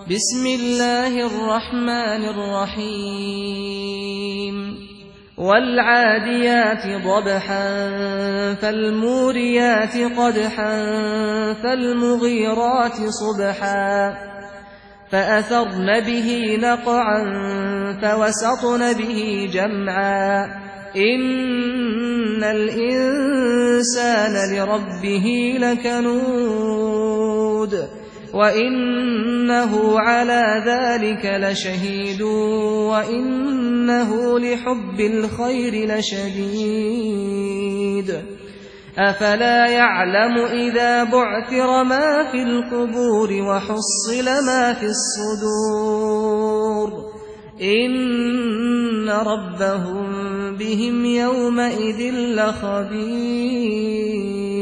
بسم الله الرحمن الرحيم والعاديات ضبحا فالموريات قدحا فالمغيرات صبحا فأثرن به نقعا فوسطن به جمعا إن الإنسان لربه لكنود وإنه على ذلك لشهيد وإنه لحب الخير لشديد أفلا يعلم إذا بعثر ما في القبور وحصل ما في الصدور إن ربهم بهم يومئذ لخبير